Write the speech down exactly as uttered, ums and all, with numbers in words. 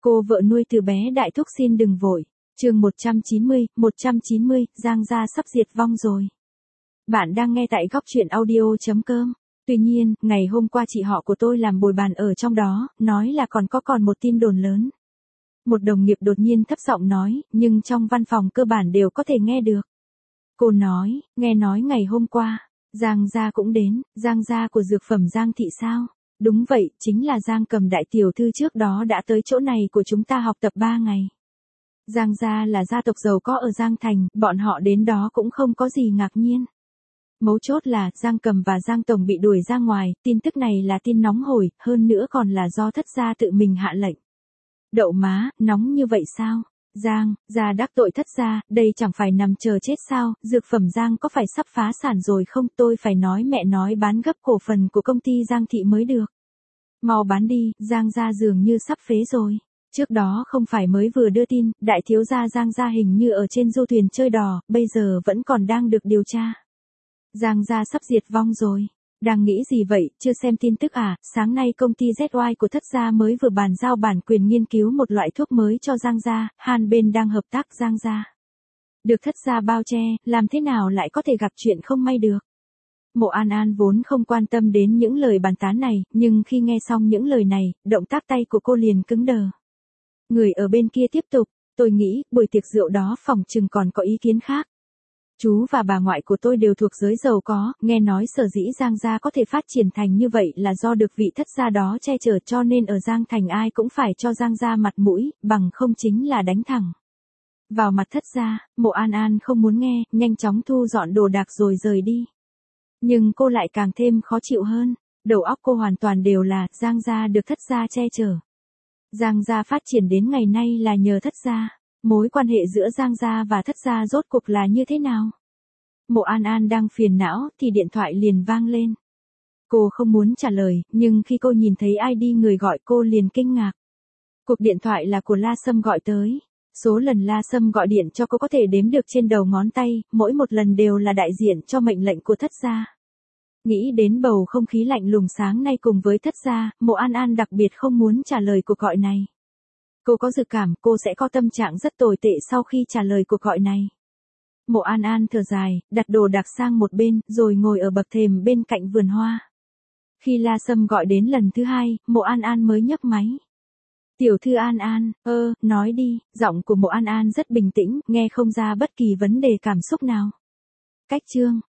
Cô vợ nuôi từ bé đại thúc xin đừng vội. Chương một trăm chín mươi, một trăm chín mươi, Giang gia sắp diệt vong rồi. Bạn đang nghe tại góc truyện audio chấm com. Tuy nhiên, ngày hôm qua chị họ của tôi làm bồi bàn ở trong đó, nói là còn có còn một tin đồn lớn. Một đồng nghiệp đột nhiên thấp giọng nói, nhưng trong văn phòng cơ bản đều có thể nghe được. Cô nói, nghe nói ngày hôm qua, Giang gia cũng đến, Giang gia của dược phẩm Giang thị sao? Đúng vậy, chính là Giang Cầm đại tiểu thư trước đó đã tới chỗ này của chúng ta học tập ba ngày. Giang gia là gia tộc giàu có ở Giang Thành, bọn họ đến đó cũng không có gì ngạc nhiên. Mấu chốt là Giang Cầm và Giang Tổng bị đuổi ra ngoài, tin tức này là tin nóng hổi, hơn nữa còn là do thất gia tự mình hạ lệnh. Đậu má, nóng như vậy sao? Giang, gia đắc tội thất gia, đây chẳng phải nằm chờ chết sao, dược phẩm Giang có phải sắp phá sản rồi không? Tôi phải nói mẹ nói bán gấp cổ phần của công ty Giang thị mới được. Mau bán đi, Giang gia dường như sắp phế rồi. Trước đó không phải mới vừa đưa tin, đại thiếu gia Giang gia hình như ở trên du thuyền chơi đò, bây giờ vẫn còn đang được điều tra. Giang gia sắp diệt vong rồi. Đang nghĩ gì vậy, chưa xem tin tức à? Sáng nay công ty Z Y của thất gia mới vừa bàn giao bản quyền nghiên cứu một loại thuốc mới cho Giang gia, hai bên đang hợp tác Giang gia. Được thất gia bao che, làm thế nào lại có thể gặp chuyện không may được? Mộ An An vốn không quan tâm đến những lời bàn tán này, nhưng khi nghe xong những lời này, động tác tay của cô liền cứng đờ. Người ở bên kia tiếp tục, tôi nghĩ, buổi tiệc rượu đó phòng chừng còn có ý kiến khác. Chú và bà ngoại của tôi đều thuộc giới giàu có, nghe nói sở dĩ Giang gia có thể phát triển thành như vậy là do được vị thất gia đó che chở, cho nên ở Giang Thành ai cũng phải cho Giang gia mặt mũi, bằng không chính là đánh thẳng vào mặt thất gia. Mộ An An không muốn nghe, nhanh chóng thu dọn đồ đạc rồi rời đi. Nhưng cô lại càng thêm khó chịu hơn, đầu óc cô hoàn toàn đều là Giang gia được thất gia che chở. Giang gia phát triển đến ngày nay là nhờ thất gia. Mối quan hệ giữa Giang gia và thất gia rốt cuộc là như thế nào? Mộ An An đang phiền não thì điện thoại liền vang lên. Cô không muốn trả lời, nhưng khi cô nhìn thấy i đê người gọi cô liền kinh ngạc. Cuộc điện thoại là của La Sâm gọi tới. Số lần La Sâm gọi điện cho cô có thể đếm được trên đầu ngón tay, mỗi một lần đều là đại diện cho mệnh lệnh của thất gia. Nghĩ đến bầu không khí lạnh lùng sáng nay cùng với thất gia, Mộ An An đặc biệt không muốn trả lời cuộc gọi này. Cô có dự cảm cô sẽ có tâm trạng rất tồi tệ sau khi trả lời cuộc gọi này. Mộ An An thở dài, đặt đồ đạc sang một bên, rồi ngồi ở bậc thềm bên cạnh vườn hoa. Khi La Sâm gọi đến lần thứ hai, Mộ An An mới nhấc máy. Tiểu thư An An, ơ, nói đi, giọng của Mộ An An rất bình tĩnh, nghe không ra bất kỳ vấn đề cảm xúc nào. Cách chương.